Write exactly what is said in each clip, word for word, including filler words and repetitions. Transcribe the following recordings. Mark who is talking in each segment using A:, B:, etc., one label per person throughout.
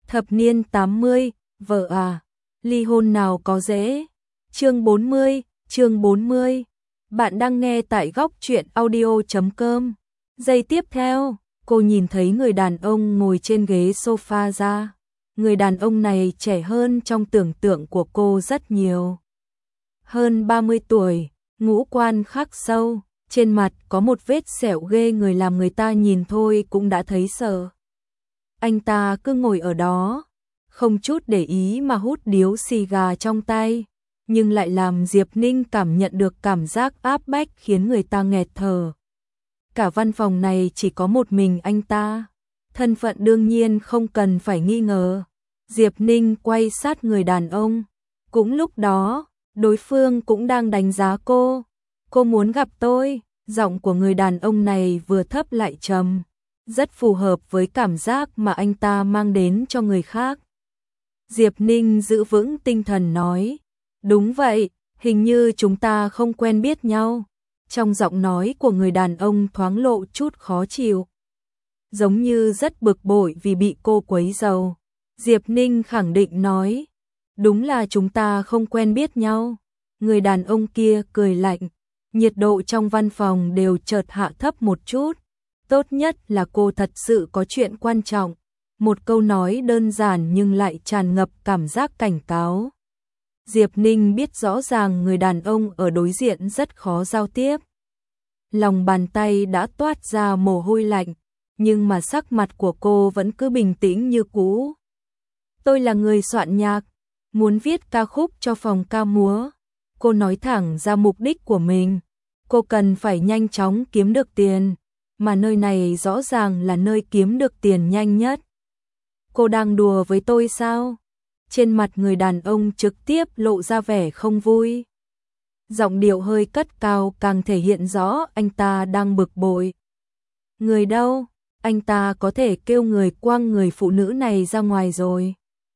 A: Thập niên tám mươi, vợ à, ly hôn nào có dễ. Chương bốn mươi, chương bốn mươi. Bạn đang nghe tại góc truyện audio chấm com. Giây tiếp theo, cô nhìn thấy người đàn ông ngồi trên ghế sofa ra. Người đàn ông này trẻ hơn trong tưởng tượng của cô rất nhiều. Hơn ba mươi tuổi, ngũ quan khắc sâu, trên mặt có một vết sẹo ghê người làm người ta nhìn thôi cũng đã thấy sợ. Anh ta cứ ngồi ở đó, không chút để ý mà hút điếu xì gà trong tay, nhưng lại làm Diệp Ninh cảm nhận được cảm giác áp bách khiến người ta nghẹt thở. Cả văn phòng này chỉ có một mình anh ta, thân phận đương nhiên không cần phải nghi ngờ. Diệp Ninh quay sát người đàn ông, cũng lúc đó, đối phương cũng đang đánh giá cô. Cô muốn gặp tôi, giọng của người đàn ông này vừa thấp lại trầm, rất phù hợp với cảm giác mà anh ta mang đến cho người khác. Diệp Ninh giữ vững tinh thần nói, đúng vậy, hình như chúng ta không quen biết nhau. Trong giọng nói của người đàn ông thoáng lộ chút khó chịu, giống như rất bực bội vì bị cô quấy rầy. Diệp Ninh khẳng định nói, đúng là chúng ta không quen biết nhau. Người đàn ông kia cười lạnh, nhiệt độ trong văn phòng đều chợt hạ thấp một chút. Tốt nhất là cô thật sự có chuyện quan trọng. Một câu nói đơn giản nhưng lại tràn ngập cảm giác cảnh cáo. Diệp Ninh biết rõ ràng người đàn ông ở đối diện rất khó giao tiếp. Lòng bàn tay đã toát ra mồ hôi lạnh, nhưng mà sắc mặt của cô vẫn cứ bình tĩnh như cũ. Tôi là người soạn nhạc, muốn viết ca khúc cho phòng ca múa. Cô nói thẳng ra mục đích của mình. Cô cần phải nhanh chóng kiếm được tiền, mà nơi này rõ ràng là nơi kiếm được tiền nhanh nhất. Cô đang đùa với tôi sao? Trên mặt người đàn ông trực tiếp lộ ra vẻ không vui. Giọng điệu hơi cất cao càng thể hiện rõ anh ta đang bực bội. Người đâu? Anh ta có thể kêu người quăng người phụ nữ này ra ngoài rồi.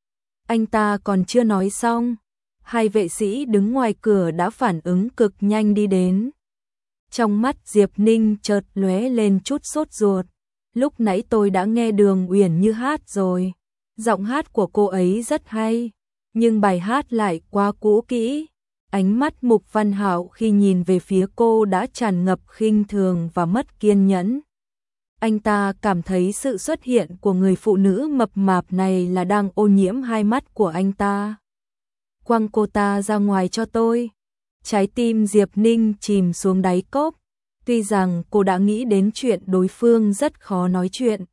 A: Anh ta còn chưa nói xong, hai vệ sĩ đứng ngoài cửa đã phản ứng cực nhanh đi đến. Trong mắt Diệp Ninh chợt lóe lên chút sốt ruột. Lúc nãy tôi đã nghe Đường Uyển Như hát rồi. Giọng hát của cô ấy rất hay, nhưng bài hát lại quá cũ kỹ. Ánh mắt Mục Văn Hạo khi nhìn về phía cô đã tràn ngập khinh thường và mất kiên nhẫn. Anh ta cảm thấy sự xuất hiện của người phụ nữ mập mạp này là đang ô nhiễm hai mắt của anh ta. Quăng cô ta ra ngoài cho tôi. Trái tim Diệp Ninh chìm xuống đáy cốc. Tuy rằng cô đã nghĩ đến chuyện đối phương rất khó nói chuyện,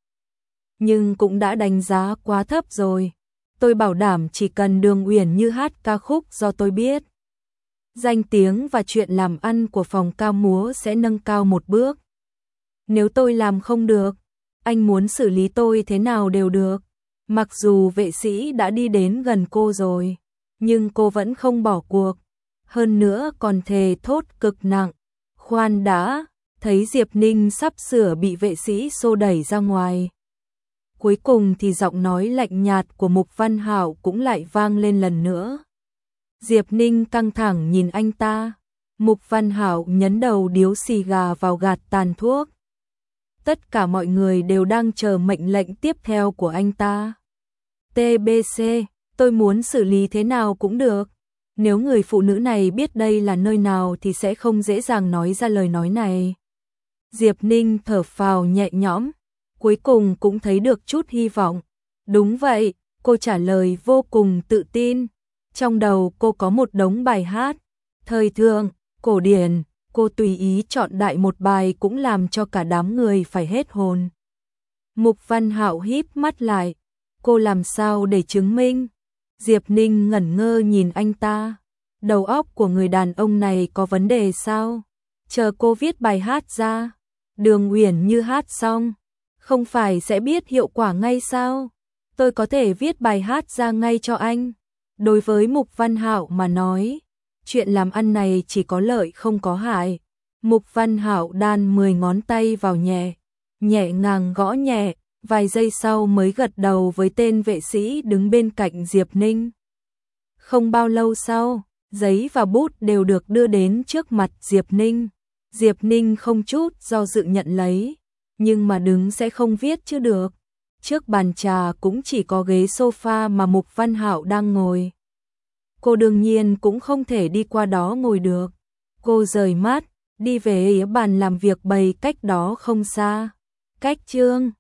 A: nhưng cũng đã đánh giá quá thấp rồi. Tôi bảo đảm chỉ cần Đường Uyển Như hát ca khúc do tôi biết, danh tiếng và chuyện làm ăn của phòng ca múa sẽ nâng cao một bước. Nếu tôi làm không được, anh muốn xử lý tôi thế nào đều được. Mặc dù vệ sĩ đã đi đến gần cô rồi, nhưng cô vẫn không bỏ cuộc. Hơn nữa còn thề thốt cực nặng. Khoan đã, thấy Diệp Ninh sắp sửa bị vệ sĩ xô đẩy ra ngoài. Cuối cùng thì giọng nói lạnh nhạt của Mục Văn Hạo cũng lại vang lên lần nữa. Diệp Ninh căng thẳng nhìn anh ta. Mục Văn Hạo nhấn đầu điếu xì gà vào gạt tàn thuốc. Tất cả mọi người đều đang chờ mệnh lệnh tiếp theo của anh ta. tê bê xê, tôi muốn xử lý thế nào cũng được. Nếu người phụ nữ này biết đây là nơi nào thì sẽ không dễ dàng nói ra lời nói này. Diệp Ninh thở phào nhẹ nhõm, cuối cùng cũng thấy được chút hy vọng. Đúng vậy, cô trả lời vô cùng tự tin. Trong đầu cô có một đống bài hát, thời thượng, cổ điển, cô tùy ý chọn đại một bài cũng làm cho cả đám người phải hết hồn. Mục Văn Hạo híp mắt lại, cô làm sao để chứng minh? Diệp Ninh ngẩn ngơ nhìn anh ta. Đầu óc của người đàn ông này có vấn đề sao? Chờ cô viết bài hát ra, Đường Uyển Như hát xong, không phải sẽ biết hiệu quả ngay sao? Tôi có thể viết bài hát ra ngay cho anh. Đối với Mục Văn Hạo mà nói, chuyện làm ăn này chỉ có lợi không có hại. Mục Văn Hạo đan mười ngón tay vào nhẹ, nhẹ nhàng gõ nhẹ, vài giây sau mới gật đầu với tên vệ sĩ đứng bên cạnh Diệp Ninh. Không bao lâu sau, giấy và bút đều được đưa đến trước mặt Diệp Ninh. Diệp Ninh không chút do dự nhận lấy, nhưng mà đứng sẽ không viết chứ được. trước bàn trà cũng chỉ có ghế sofa mà Mục Văn Hạo đang ngồi. Cô đương nhiên cũng không thể đi qua đó ngồi được. Cô rời mắt, đi về bàn làm việc bày cách đó không xa. Cách Trương